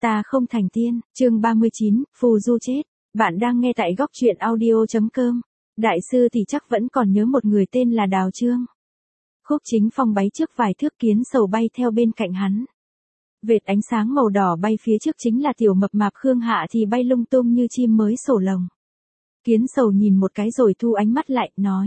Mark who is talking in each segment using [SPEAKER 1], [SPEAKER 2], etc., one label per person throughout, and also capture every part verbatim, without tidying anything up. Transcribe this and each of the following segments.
[SPEAKER 1] Ta không thành tiên, chương ba mươi chín, phù du chết. Bạn đang nghe tại góc truyện audio.com. Đại sư thì chắc vẫn còn nhớ một người tên là Đào Chương. Khúc Chính Phong báy trước vài thước, kiến sầu bay theo bên cạnh hắn. Vệt ánh sáng màu đỏ bay phía trước chính là tiểu mập mạp Khương Hạ thì bay lung tung như chim mới sổ lồng. Kiến sầu nhìn một cái rồi thu ánh mắt lại, nói.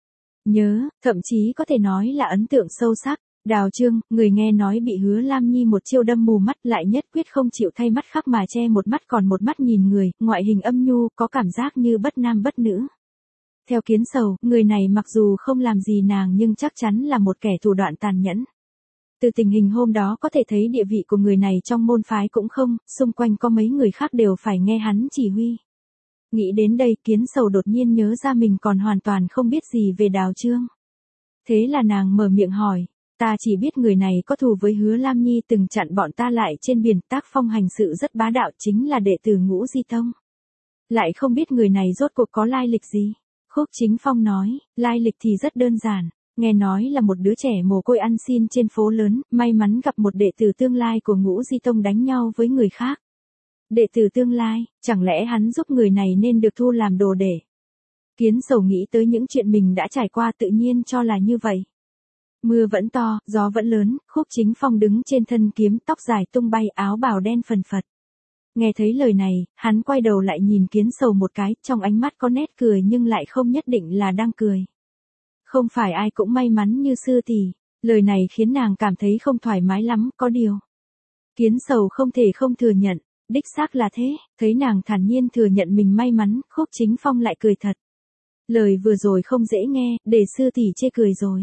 [SPEAKER 1] Nhớ, thậm chí có thể nói là ấn tượng sâu sắc. Đào Chương, người nghe nói bị Hứa Lam Nhi một chiêu đâm mù mắt, lại nhất quyết không chịu thay mắt khác mà che một mắt còn một mắt nhìn người, ngoại hình âm nhu, có cảm giác như bất nam bất nữ. Theo kiến sầu, người này mặc dù không làm gì nàng nhưng chắc chắn là một kẻ thủ đoạn tàn nhẫn. Từ tình hình hôm đó có thể thấy địa vị của người này trong môn phái cũng không, xung quanh có mấy người khác đều phải nghe hắn chỉ huy. Nghĩ đến đây, kiến sầu đột nhiên nhớ ra mình còn hoàn toàn không biết gì về Đào Chương. Thế là nàng mở miệng hỏi. Ta chỉ biết người này có thù với Hứa Lam Nhi, từng chặn bọn ta lại trên biển, tác phong hành sự rất bá đạo, chính là đệ tử Ngũ Di Tông. Lại không biết người này rốt cuộc có lai lịch gì. Khúc Chính Phong nói, lai lịch thì rất đơn giản, nghe nói là một đứa trẻ mồ côi ăn xin trên phố lớn, may mắn gặp một đệ tử tương lai của Ngũ Di Tông đánh nhau với người khác. Đệ tử tương lai, chẳng lẽ hắn giúp người này nên được thu làm đồ để. Kiến sầu nghĩ tới những chuyện mình đã trải qua tự nhiên cho là như vậy. Mưa vẫn to, gió vẫn lớn, Khúc Chính Phong đứng trên thân kiếm, tóc dài tung bay, áo bào đen phần phật. Nghe thấy lời này, hắn quay đầu lại nhìn kiến sầu một cái, trong ánh mắt có nét cười nhưng lại không nhất định là đang cười. Không phải ai cũng may mắn như sư tỷ, lời này khiến nàng cảm thấy không thoải mái lắm, có điều. Kiến sầu không thể không thừa nhận, đích xác là thế, thấy nàng thản nhiên thừa nhận mình may mắn, Khúc Chính Phong lại cười thật. Lời vừa rồi không dễ nghe, để sư tỷ chê cười rồi.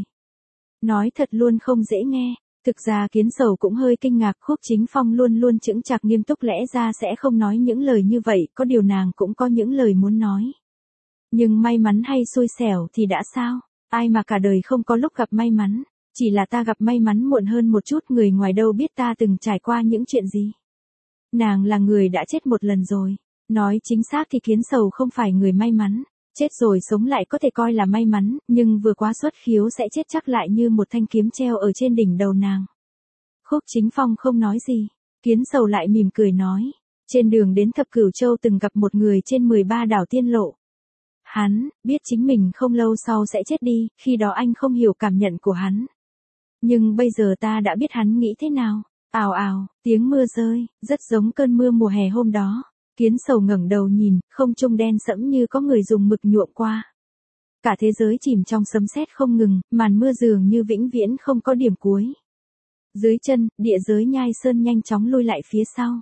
[SPEAKER 1] Nói thật luôn không dễ nghe, thực ra kiến sầu cũng hơi kinh ngạc, Khúc Chính Phong luôn luôn chững chạc nghiêm túc, lẽ ra sẽ không nói những lời như vậy, có điều nàng cũng có những lời muốn nói. Nhưng may mắn hay xui xẻo thì đã sao, ai mà cả đời không có lúc gặp may mắn, chỉ là ta gặp may mắn muộn hơn một chút, người ngoài đâu biết ta từng trải qua những chuyện gì. Nàng là người đã chết một lần rồi, nói chính xác thì kiến sầu không phải người may mắn. Chết rồi sống lại có thể coi là may mắn, nhưng vừa quá xuất khiếu sẽ chết chắc lại như một thanh kiếm treo ở trên đỉnh đầu nàng. Khúc Chính Phong không nói gì, kiến sầu lại mỉm cười nói, trên đường đến Thập Cửu Châu từng gặp một người trên mười ba đảo tiên lộ. Hắn, biết chính mình không lâu sau sẽ chết đi, khi đó anh không hiểu cảm nhận của hắn. Nhưng bây giờ ta đã biết hắn nghĩ thế nào. Ào ào, tiếng mưa rơi, rất giống cơn mưa mùa hè hôm đó. Kiến sầu ngẩng đầu nhìn, không trung đen sẫm như có người dùng mực nhuộm qua. Cả thế giới chìm trong sấm sét không ngừng, màn mưa dường như vĩnh viễn không có điểm cuối. Dưới chân, địa giới Nhai Sơn nhanh chóng lui lại phía sau.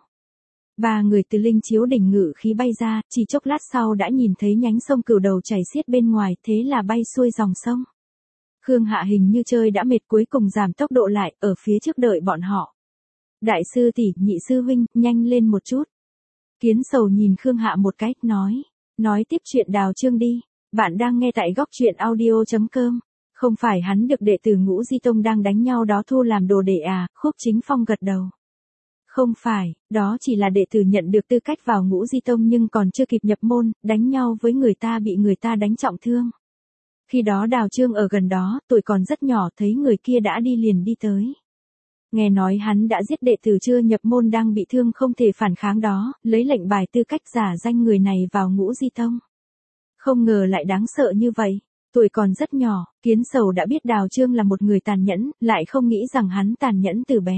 [SPEAKER 1] Ba người từ linh chiếu đỉnh ngự khí bay ra, chỉ chốc lát sau đã nhìn thấy nhánh sông Cửu Đầu chảy xiết bên ngoài, thế là bay xuôi dòng sông. Khương Hạ hình như chơi đã mệt cuối cùng giảm tốc độ lại, ở phía trước đợi bọn họ. Đại sư tỷ, nhị sư huynh, nhanh lên một chút. Kiến sầu nhìn Khương Hạ một cái, nói. Nói tiếp chuyện Đào Chương đi. Bạn đang nghe tại góc truyện audio.com. Không phải hắn được đệ tử Ngũ Di Tông đang đánh nhau đó thu làm đồ để à, Khúc Chính Phong gật đầu. Không phải, đó chỉ là đệ tử nhận được tư cách vào Ngũ Di Tông nhưng còn chưa kịp nhập môn, đánh nhau với người ta bị người ta đánh trọng thương. Khi đó Đào Chương ở gần đó, tuổi còn rất nhỏ, thấy người kia đã đi liền đi tới. Nghe nói hắn đã giết đệ tử chưa nhập môn đang bị thương không thể phản kháng đó, lấy lệnh bài tư cách giả danh người này vào Ngũ Di Tông. Không ngờ lại đáng sợ như vậy, tuổi còn rất nhỏ, kiến sầu đã biết Đào Chương là một người tàn nhẫn, lại không nghĩ rằng hắn tàn nhẫn từ bé.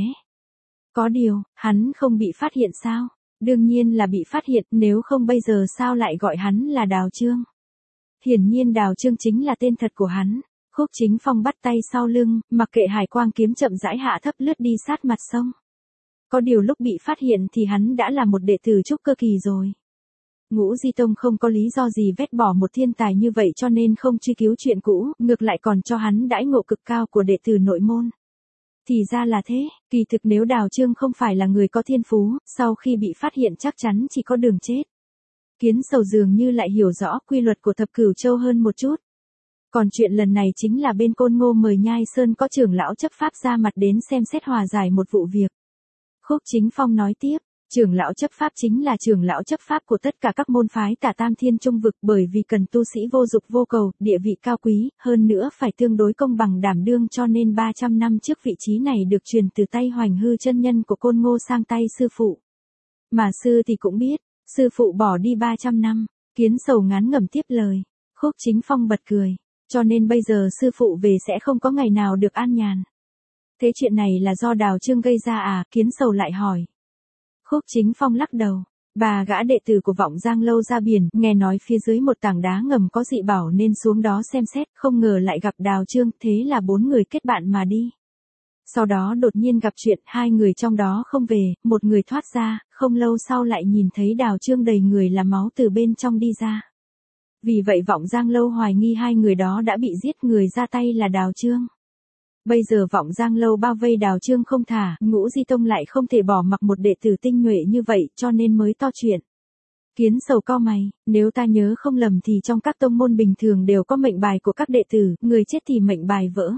[SPEAKER 1] Có điều, hắn không bị phát hiện sao? Đương nhiên là bị phát hiện, nếu không bây giờ sao lại gọi hắn là Đào Chương? Hiển nhiên Đào Chương chính là tên thật của hắn. Khúc Chính Phong bắt tay sau lưng, mặc kệ hải quang kiếm chậm rãi hạ thấp lướt đi sát mặt sông. Có điều lúc bị phát hiện thì hắn đã là một đệ tử trúc cơ kỳ rồi. Ngũ Di Tông không có lý do gì vét bỏ một thiên tài như vậy cho nên không truy cứu chuyện cũ, ngược lại còn cho hắn đãi ngộ cực cao của đệ tử nội môn. Thì ra là thế, kỳ thực nếu Đào Chương không phải là người có thiên phú, sau khi bị phát hiện chắc chắn chỉ có đường chết. Kiến sầu dường như lại hiểu rõ quy luật của Thập Cửu Châu hơn một chút. Còn chuyện lần này chính là bên Côn Ngô mời Nhai Sơn có trưởng lão chấp pháp ra mặt đến xem xét hòa giải một vụ việc. Khúc Chính Phong nói tiếp, trưởng lão chấp pháp chính là trưởng lão chấp pháp của tất cả các môn phái Tả Tam Thiên Trung vực, bởi vì cần tu sĩ vô dục vô cầu, địa vị cao quý, hơn nữa phải tương đối công bằng đảm đương, cho nên ba trăm năm trước vị trí này được truyền từ tay Hoành Hư chân nhân của Côn Ngô sang tay sư phụ. Mà sư thì cũng biết, sư phụ bỏ đi ba trăm năm, Kiến Sầu ngán ngẩm tiếp lời. Khúc Chính Phong bật cười, cho nên bây giờ sư phụ về sẽ không có ngày nào được an nhàn. Thế chuyện này là do Đào Trương gây ra à? Kiến Sầu lại hỏi. Khúc Chính Phong lắc đầu. Bà gã đệ tử của Vọng Giang Lâu ra biển, nghe nói phía dưới một tảng đá ngầm có dị bảo nên xuống đó xem xét, không ngờ lại gặp Đào Trương, thế là bốn người kết bạn mà đi. Sau đó đột nhiên gặp chuyện, hai người trong đó không về, một người thoát ra, không lâu sau lại nhìn thấy Đào Trương đầy người là máu từ bên trong đi ra. Vì vậy Vọng Giang Lâu hoài nghi hai người đó đã bị giết, người ra tay là Đào Trương. Bây giờ Vọng Giang Lâu bao vây Đào Trương không thả, Ngũ Di Tông lại không thể bỏ mặc một đệ tử tinh nhuệ như vậy, cho nên mới to chuyện. Kiến Sầu cau mày, nếu ta nhớ không lầm thì trong các tông môn bình thường đều có mệnh bài của các đệ tử, người chết thì mệnh bài vỡ.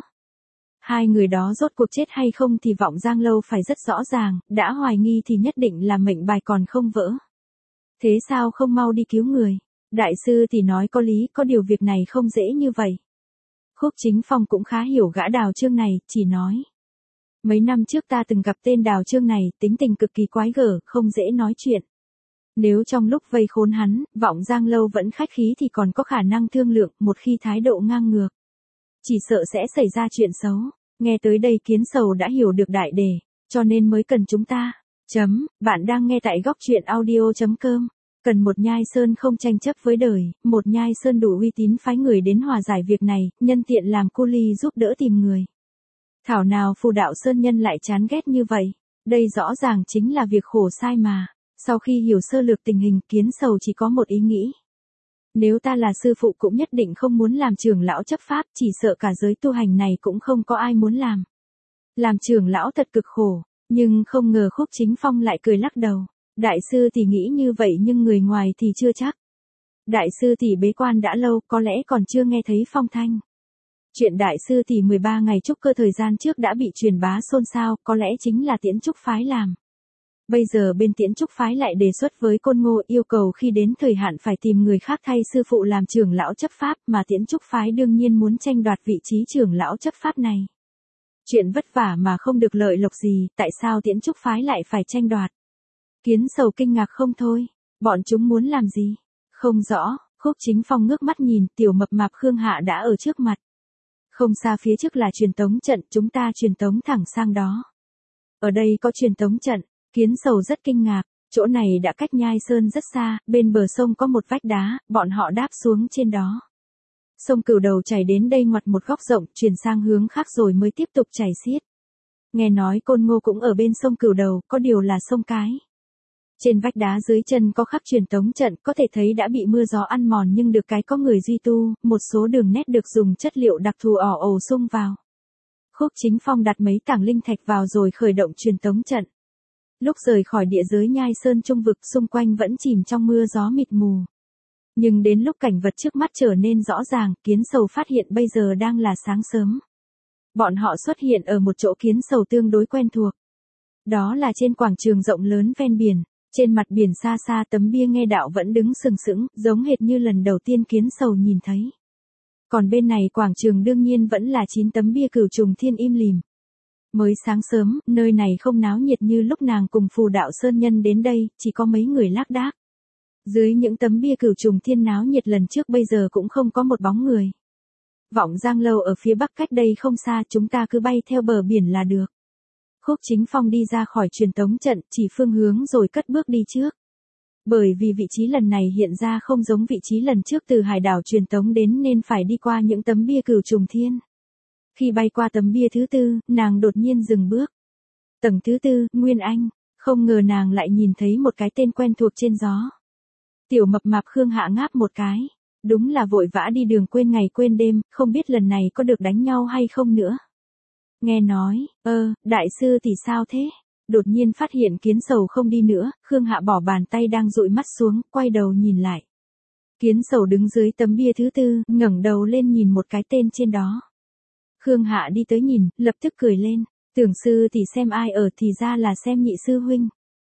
[SPEAKER 1] Hai người đó rốt cuộc chết hay không thì Vọng Giang Lâu phải rất rõ ràng, đã hoài nghi thì nhất định là mệnh bài còn không vỡ. Thế sao không mau đi cứu người? Đại sư thì nói có lý, có điều việc này không dễ như vậy. Khúc Chính Phong cũng khá hiểu gã Đào Trương này, chỉ nói. Mấy năm trước ta từng gặp tên Đào Trương này, tính tình cực kỳ quái gở, không dễ nói chuyện. Nếu trong lúc vây khốn hắn, Vọng Giang Lâu vẫn khách khí thì còn có khả năng thương lượng, một khi thái độ ngang ngược, chỉ sợ sẽ xảy ra chuyện xấu. Nghe tới đây Kiến Sầu đã hiểu được đại đề, cho nên mới cần chúng ta. Chấm, bạn đang nghe tại góc truyện audio chấm com. Cần một nhai sơn không tranh chấp với đời, một nhai sơn đủ uy tín phái người đến hòa giải việc này, nhân tiện làm cu ly giúp đỡ tìm người. Thảo nào phù đạo sơn nhân lại chán ghét như vậy, đây rõ ràng chính là việc khổ sai mà. Sau khi hiểu sơ lược tình hình, Kiến Sầu chỉ có một ý nghĩ. Nếu ta là sư phụ cũng nhất định không muốn làm trưởng lão chấp pháp, chỉ sợ cả giới tu hành này cũng không có ai muốn làm. Làm trưởng lão thật cực khổ, nhưng không ngờ Khúc Chính Phong lại cười lắc đầu. Đại sư thì nghĩ như vậy nhưng người ngoài thì chưa chắc. Đại sư thì bế quan đã lâu, có lẽ còn chưa nghe thấy phong thanh. Chuyện đại sư thì mười ba ngày trúc cơ thời gian trước đã bị truyền bá xôn xao, có lẽ chính là Tiễn Trúc phái làm. Bây giờ bên Tiễn Trúc phái lại đề xuất với Côn Ngô yêu cầu khi đến thời hạn phải tìm người khác thay sư phụ làm trưởng lão chấp pháp, mà Tiễn Trúc phái đương nhiên muốn tranh đoạt vị trí trưởng lão chấp pháp này. Chuyện vất vả mà không được lợi lộc gì, tại sao Tiễn Trúc phái lại phải tranh đoạt? Kiến Sầu kinh ngạc không thôi, bọn chúng muốn làm gì? Không rõ. Khúc Chính Phong ngước mắt nhìn, tiểu mập mạp Khương Hạ đã ở trước mặt. Không xa phía trước là truyền tống trận, chúng ta truyền tống thẳng sang đó. Ở đây có truyền tống trận. Kiến Sầu rất kinh ngạc, chỗ này đã cách Nhai Sơn rất xa, bên bờ sông có một vách đá, bọn họ đáp xuống trên đó. Sông Cửu Đầu chảy đến đây ngoặt một góc rộng, chuyển sang hướng khác rồi mới tiếp tục chảy xiết. Nghe nói Côn Ngô cũng ở bên sông Cửu Đầu, có điều là sông cái. Trên vách đá dưới chân có khắc truyền tống trận, có thể thấy đã bị mưa gió ăn mòn nhưng được cái có người duy tu, một số đường nét được dùng chất liệu đặc thù ỏ ồ sung vào. Khúc Chính Phong đặt mấy tảng linh thạch vào rồi khởi động truyền tống trận. Lúc rời khỏi địa giới Nhai Sơn trung vực, xung quanh vẫn chìm trong mưa gió mịt mù. Nhưng đến lúc cảnh vật trước mắt trở nên rõ ràng, Kiến Sầu phát hiện bây giờ đang là sáng sớm. Bọn họ xuất hiện ở một chỗ Kiến Sầu tương đối quen thuộc. Đó là trên quảng trường rộng lớn ven biển, trên mặt biển xa xa tấm bia nghe đạo vẫn đứng sừng sững, giống hệt như lần đầu tiên Kiến Sầu nhìn thấy. Còn bên này quảng trường đương nhiên vẫn là chín tấm bia Cửu Trùng Thiên im lìm. Mới sáng sớm, nơi này không náo nhiệt như lúc nàng cùng phù đạo sơn nhân đến đây, chỉ có mấy người lác đác. Dưới những tấm bia Cửu Trùng Thiên náo nhiệt lần trước bây giờ cũng không có một bóng người. Vọng Giang Lâu ở phía bắc cách đây không xa, chúng ta cứ bay theo bờ biển là được. Khúc Chính Phong đi ra khỏi truyền tống trận, chỉ phương hướng rồi cất bước đi trước. Bởi vì vị trí lần này hiện ra không giống vị trí lần trước từ hải đảo truyền tống đến nên phải đi qua những tấm bia Cửu Trùng Thiên. Khi bay qua tấm bia thứ tư, nàng đột nhiên dừng bước. Tầng thứ tư, Nguyên Anh, không ngờ nàng lại nhìn thấy một cái tên quen thuộc trên gió. Tiểu mập mạp Khương Hạ ngáp một cái. Đúng là vội vã đi đường quên ngày quên đêm, không biết lần này có được đánh nhau hay không nữa. Nghe nói, ơ, đại sư thì sao thế? Đột nhiên phát hiện Kiến Sầu không đi nữa, Khương Hạ bỏ bàn tay đang dụi mắt xuống, quay đầu nhìn lại. Kiến Sầu đứng dưới tấm bia thứ tư, ngẩng đầu lên nhìn một cái tên trên đó. Khương Hạ đi tới nhìn, lập tức cười lên, tưởng sư thì xem ai ở thì ra là xem nhị sư huynh.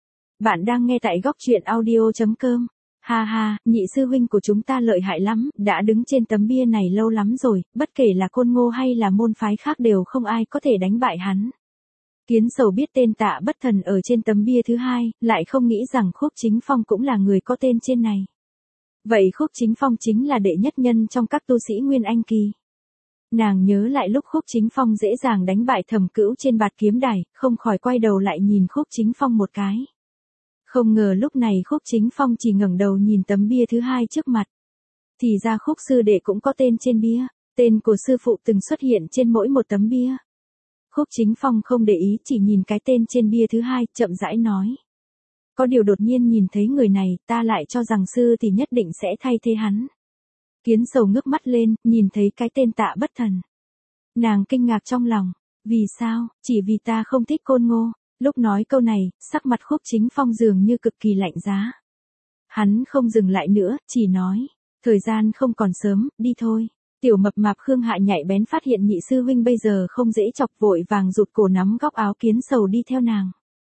[SPEAKER 1] Bạn đang nghe tại góc truyện audio chấm com. Ha ha, nhị sư huynh của chúng ta lợi hại lắm, đã đứng trên tấm bia này lâu lắm rồi, bất kể là Côn Ngô hay là môn phái khác đều không ai có thể đánh bại hắn. Kiến Sầu biết tên Tạ Bất Thần ở trên tấm bia thứ hai, lại không nghĩ rằng Khúc Chính Phong cũng là người có tên trên này. Vậy Khúc Chính Phong chính là đệ nhất nhân trong các tu sĩ Nguyên Anh kỳ. Nàng nhớ lại lúc Khúc Chính Phong dễ dàng đánh bại Thẩm Cữu trên bạt kiếm đài, không khỏi quay đầu lại nhìn Khúc Chính Phong một cái. Không ngờ lúc này Khúc Chính Phong chỉ ngẩng đầu nhìn tấm bia thứ hai trước mặt. Thì ra Khúc sư đệ cũng có tên trên bia, tên của sư phụ từng xuất hiện trên mỗi một tấm bia. Khúc Chính Phong không để ý, chỉ nhìn cái tên trên bia thứ hai, chậm rãi nói. Có điều đột nhiên nhìn thấy người này, ta lại cho rằng sư thì nhất định sẽ thay thế hắn. Kiến Sầu ngước mắt lên, nhìn thấy cái tên Tạ Bất Thần. Nàng kinh ngạc trong lòng. Vì sao? Chỉ vì ta không thích Côn Ngô. Lúc nói câu này, sắc mặt Khúc Chính Phong dường như cực kỳ lạnh giá. Hắn không dừng lại nữa, chỉ nói. Thời gian không còn sớm, đi thôi. Tiểu mập mạp Khương Hạ nhạy bén phát hiện nhị sư huynh bây giờ không dễ chọc, vội vàng rụt cổ nắm góc áo Kiến Sầu đi theo nàng.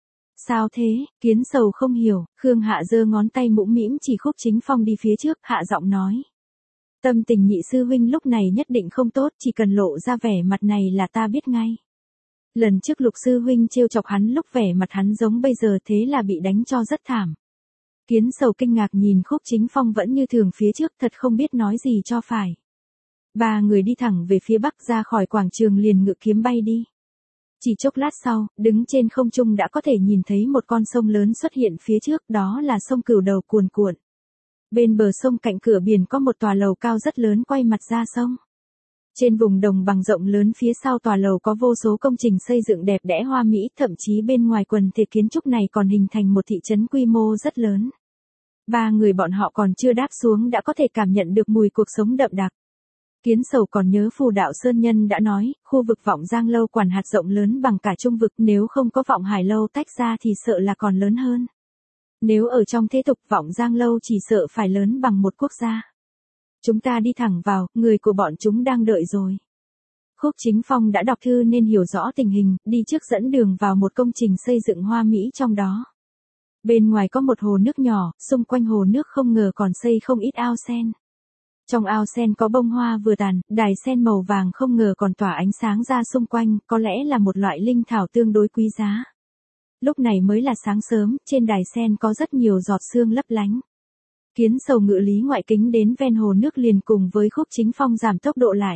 [SPEAKER 1] Sao thế? Kiến Sầu không hiểu, Khương Hạ giơ ngón tay mũm mĩm chỉ Khúc Chính Phong đi phía trước, hạ giọng nói. Tâm tình nhị sư huynh lúc này nhất định không tốt, chỉ cần lộ ra vẻ mặt này là ta biết ngay. Lần trước Lục sư huynh trêu chọc hắn lúc vẻ mặt hắn giống bây giờ, thế là bị đánh cho rất thảm. Kiến Sầu kinh ngạc nhìn Khúc Chính Phong vẫn như thường phía trước, thật không biết nói gì cho phải. Ba người đi thẳng về phía bắc, ra khỏi quảng trường liền ngự kiếm bay đi. Chỉ chốc lát sau, đứng trên không trung đã có thể nhìn thấy một con sông lớn xuất hiện phía trước, đó là sông Cửu Đầu cuồn cuộn. Bên bờ sông cạnh cửa biển có một tòa lầu cao rất lớn quay mặt ra sông. Trên vùng đồng bằng rộng lớn phía sau tòa lầu có vô số công trình xây dựng đẹp đẽ hoa mỹ, thậm chí bên ngoài quần thể kiến trúc này còn hình thành một thị trấn quy mô rất lớn. Ba người bọn họ còn chưa đáp xuống đã có thể cảm nhận được mùi cuộc sống đậm đặc. Kiến Sầu còn nhớ Phù Đạo Sơn Nhân đã nói, khu vực Vọng Giang Lâu quản hạt rộng lớn bằng cả Trung vực, nếu không có Vọng Hải Lâu tách ra thì sợ là còn lớn hơn. Nếu ở trong thế tục, Vọng Giang Lâu chỉ sợ phải lớn bằng một quốc gia. Chúng ta đi thẳng vào, người của bọn chúng đang đợi rồi. Khúc Chính Phong đã đọc thư nên hiểu rõ tình hình, đi trước dẫn đường vào một công trình xây dựng hoa mỹ trong đó. Bên ngoài có một hồ nước nhỏ, xung quanh hồ nước không ngờ còn xây không ít ao sen. Trong ao sen có bông hoa vừa tàn, đài sen màu vàng không ngờ còn tỏa ánh sáng ra xung quanh, có lẽ là một loại linh thảo tương đối quý giá. Lúc này mới là sáng sớm, trên đài sen có rất nhiều giọt sương lấp lánh. Kiến Sầu ngự lý ngoại kính đến ven hồ nước liền cùng với Khúc Chính Phong giảm tốc độ lại.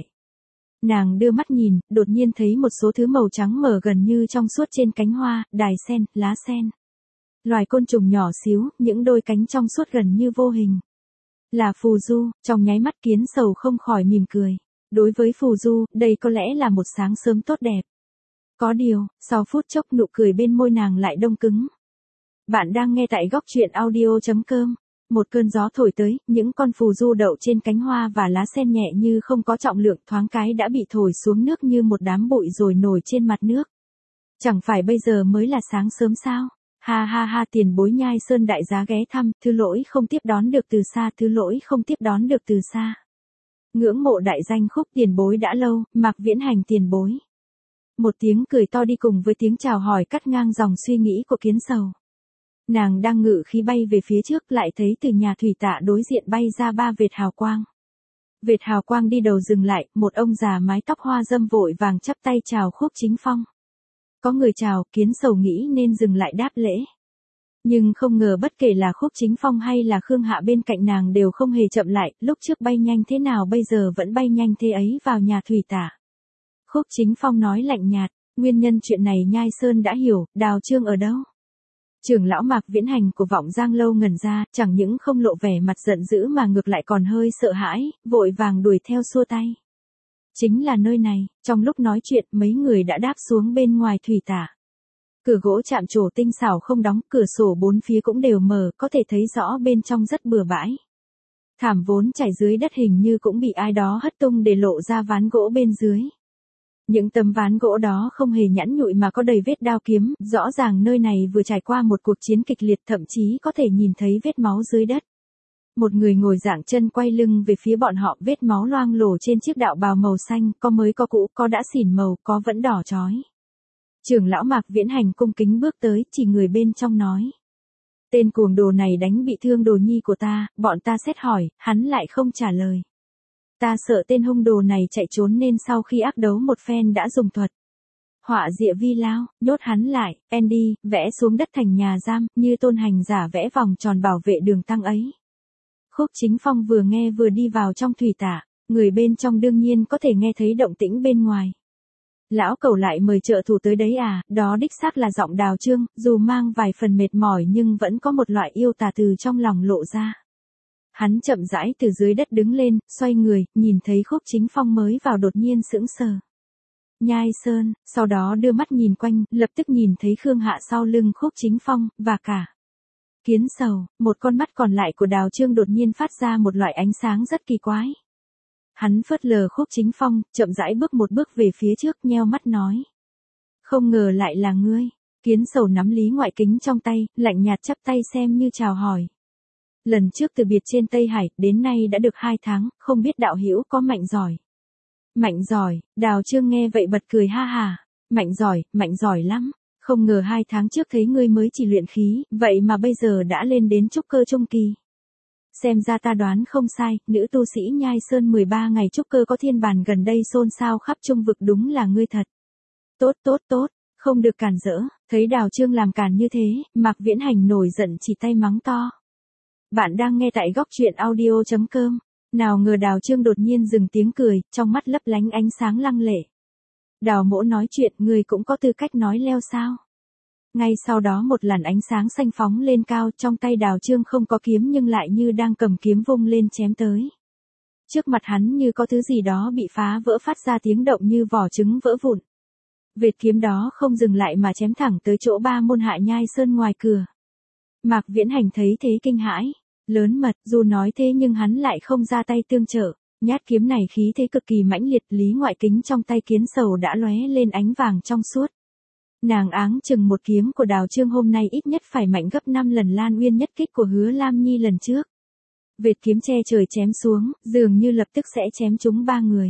[SPEAKER 1] Nàng đưa mắt nhìn, đột nhiên thấy một số thứ màu trắng mờ gần như trong suốt trên cánh hoa, đài sen, lá sen. Loài côn trùng nhỏ xíu, những đôi cánh trong suốt gần như vô hình. Là phù du, trong nháy mắt Kiến Sầu không khỏi mỉm cười. Đối với phù du, đây có lẽ là một sáng sớm tốt đẹp. Có điều, sau phút chốc nụ cười bên môi nàng lại đông cứng. Bạn đang nghe tại góc truyện audio chấm com. Một cơn gió thổi tới, những con phù du đậu trên cánh hoa và lá sen nhẹ như không có trọng lượng, thoáng cái đã bị thổi xuống nước như một đám bụi rồi nổi trên mặt nước. Chẳng phải bây giờ mới là sáng sớm sao? Ha ha ha, tiền bối Nhai Sơn đại giá ghé thăm, thứ lỗi không tiếp đón được từ xa, thứ lỗi không tiếp đón được từ xa. Ngưỡng mộ đại danh Khúc tiền bối đã lâu, Mạc Viễn Hành tiền bối. Một tiếng cười to đi cùng với tiếng chào hỏi cắt ngang dòng suy nghĩ của Kiến Sầu. Nàng đang ngự khí bay về phía trước, lại thấy từ nhà thủy tạ đối diện bay ra ba vệt hào quang. Vệt hào quang đi đầu dừng lại, một ông già mái tóc hoa râm vội vàng chắp tay chào Khúc Chính Phong. Có người chào, Kiến Sầu nghĩ nên dừng lại đáp lễ. Nhưng không ngờ bất kể là Khúc Chính Phong hay là Khương Hạ bên cạnh nàng đều không hề chậm lại, lúc trước bay nhanh thế nào bây giờ vẫn bay nhanh thế ấy vào nhà thủy tạ. Khúc Chính Phong nói lạnh nhạt, nguyên nhân chuyện này Nhai Sơn đã hiểu, Đào Trương ở đâu? Trưởng lão Mạc Viễn Hành của Vọng Giang Lâu ngẩn ra, chẳng những không lộ vẻ mặt giận dữ mà ngược lại còn hơi sợ hãi, vội vàng đuổi theo xua tay. Chính là nơi này, trong lúc nói chuyện mấy người đã đáp xuống bên ngoài thủy tạ. Cửa gỗ chạm trổ tinh xảo không đóng, cửa sổ bốn phía cũng đều mở, có thể thấy rõ bên trong rất bừa bãi. Thảm vốn trải dưới đất hình như cũng bị ai đó hất tung để lộ ra ván gỗ bên dưới. Những tấm ván gỗ đó không hề nhẵn nhụi mà có đầy vết đao kiếm, rõ ràng nơi này vừa trải qua một cuộc chiến kịch liệt, thậm chí có thể nhìn thấy vết máu dưới đất. Một người ngồi dạng chân quay lưng về phía bọn họ, vết máu loang lổ trên chiếc đạo bào màu xanh, có mới có cũ, có đã xỉn màu, có vẫn đỏ chói. Trưởng lão Mạc Viễn Hành cung kính bước tới, chỉ người bên trong nói. Tên cuồng đồ này đánh bị thương đồ nhi của ta, bọn ta xét hỏi, hắn lại không trả lời. Ta sợ tên hung đồ này chạy trốn nên sau khi ác đấu một phen đã dùng thuật Họa Diệ Vi Lao, nhốt hắn lại, Andy, vẽ xuống đất thành nhà giam, như tôn hành giả vẽ vòng tròn bảo vệ đường tăng ấy. Khúc Chính Phong vừa nghe vừa đi vào trong thủy tạ, người bên trong đương nhiên có thể nghe thấy động tĩnh bên ngoài. Lão Cẩu lại mời trợ thủ tới đấy à, đó đích xác là giọng Đào Chương, dù mang vài phần mệt mỏi nhưng vẫn có một loại yêu tà từ trong lòng lộ ra. Hắn chậm rãi từ dưới đất đứng lên, xoay người, nhìn thấy Khúc Chính Phong mới vào đột nhiên sững sờ. Nhai Sơn, sau đó đưa mắt nhìn quanh, lập tức nhìn thấy Khương Hạ sau lưng Khúc Chính Phong, và cả Kiến Sầu, một con mắt còn lại của Đào Chương đột nhiên phát ra một loại ánh sáng rất kỳ quái. Hắn phớt lờ Khúc Chính Phong, chậm rãi bước một bước về phía trước, nheo mắt nói. Không ngờ lại là ngươi. Kiến Sầu nắm Lý Ngoại Kính trong tay, lạnh nhạt chắp tay xem như chào hỏi. Lần trước từ biệt trên Tây Hải, đến nay đã được hai tháng, không biết đạo hữu có mạnh giỏi. Mạnh giỏi, Đào Chương nghe vậy bật cười ha hà. Mạnh giỏi, mạnh giỏi lắm. Không ngờ hai tháng trước thấy ngươi mới chỉ luyện khí, vậy mà bây giờ đã lên đến trúc cơ trung kỳ. Xem ra ta đoán không sai, nữ tu sĩ Nhai Sơn mười ba ngày trúc cơ có thiên bàn gần đây xôn xao khắp trung vực, đúng là ngươi thật. Tốt tốt tốt, không được cản rỡ, thấy Đào Chương làm cản như thế, Mạc Viễn Hành nổi giận chỉ tay mắng to. Bạn đang nghe tại góc truyện audio chấm com. Nào ngờ Đào Chương đột nhiên dừng tiếng cười, trong mắt lấp lánh ánh sáng lăng lệ. Đào mỗ nói chuyện, ngươi cũng có tư cách nói leo sao? Ngay sau đó một làn ánh sáng xanh phóng lên cao, trong tay Đào Chương không có kiếm nhưng lại như đang cầm kiếm vung lên chém tới. Trước mặt hắn như có thứ gì đó bị phá vỡ, phát ra tiếng động như vỏ trứng vỡ vụn. Vệt kiếm đó không dừng lại mà chém thẳng tới chỗ Ba Môn Hạ Nhai Sơn ngoài cửa. Mạc Viễn Hành thấy thế kinh hãi, lớn mật, dù nói thế nhưng hắn lại không ra tay tương trợ. Nhát kiếm này khí thế cực kỳ mãnh liệt, Lý Ngoại Kính trong tay Kiến Sầu đã lóe lên ánh vàng trong suốt. Nàng áng chừng một kiếm của Đào Chương hôm nay ít nhất phải mạnh gấp năm lần Lan Uyên nhất kích của Hứa Lam Nhi lần trước. Vệt kiếm che trời chém xuống, dường như lập tức sẽ chém trúng ba người.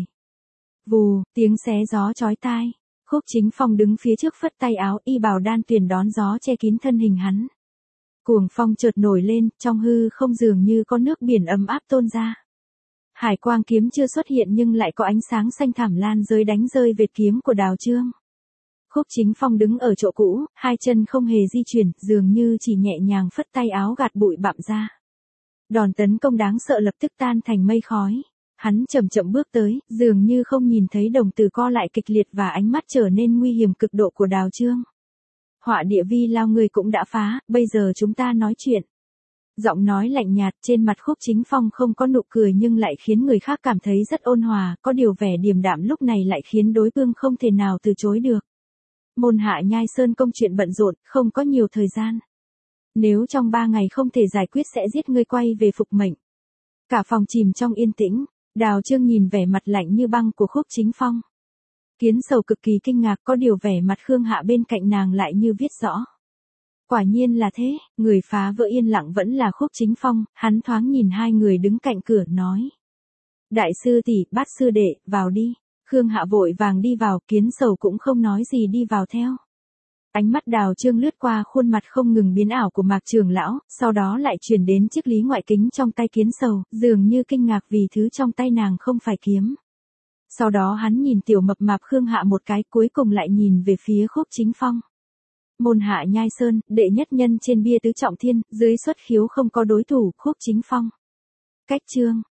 [SPEAKER 1] Vù, tiếng xé gió chói tai. Khúc Chính Phong đứng phía trước phất tay áo, y bào đan tuyền đón gió che kín thân hình hắn. Cuồng phong chợt nổi lên, trong hư không dường như có nước biển ấm áp tôn ra. Hải quang kiếm chưa xuất hiện nhưng lại có ánh sáng xanh thẳm lan rơi đánh rơi vệt kiếm của Đào Chương. Khúc Chính Phong đứng ở chỗ cũ, hai chân không hề di chuyển, dường như chỉ nhẹ nhàng phất tay áo gạt bụi bặm ra. Đòn tấn công đáng sợ lập tức tan thành mây khói. Hắn chậm chậm bước tới, dường như không nhìn thấy đồng tử co lại kịch liệt và ánh mắt trở nên nguy hiểm cực độ của Đào Chương. Họa Địa Vi Lao, người cũng đã phá, bây giờ chúng ta nói chuyện. Giọng nói lạnh nhạt, trên mặt Khúc Chính Phong không có nụ cười nhưng lại khiến người khác cảm thấy rất ôn hòa, có điều vẻ điềm đạm lúc này lại khiến đối phương không thể nào từ chối được. Môn Hạ Nhai Sơn công chuyện bận rộn, không có nhiều thời gian. Nếu trong ba ngày không thể giải quyết sẽ giết ngươi quay về phục mệnh. Cả phòng chìm trong yên tĩnh, Đào Chương nhìn vẻ mặt lạnh như băng của Khúc Chính Phong. Kiến Sầu cực kỳ kinh ngạc, có điều vẻ mặt Khương Hạ bên cạnh nàng lại như viết rõ. Quả nhiên là thế, người phá vỡ yên lặng vẫn là Khúc Chính Phong, hắn thoáng nhìn hai người đứng cạnh cửa nói. Đại sư tỷ, Bát sư đệ, vào đi. Khương Hạ vội vàng đi vào, Kiến Sầu cũng không nói gì đi vào theo. Ánh mắt Đào Chương lướt qua khuôn mặt không ngừng biến ảo của Mạc Trường Lão, sau đó lại chuyển đến chiếc Lý Ngoại Kính trong tay Kiến Sầu, dường như kinh ngạc vì thứ trong tay nàng không phải kiếm. Sau đó hắn nhìn tiểu mập mạp Khương Hạ một cái, cuối cùng lại nhìn về phía Khúc Chính Phong. Môn Hạ Nhai Sơn, đệ nhất nhân trên bia tứ trọng thiên, dưới xuất khiếu không có đối thủ, Khúc Chính Phong. Cách chương.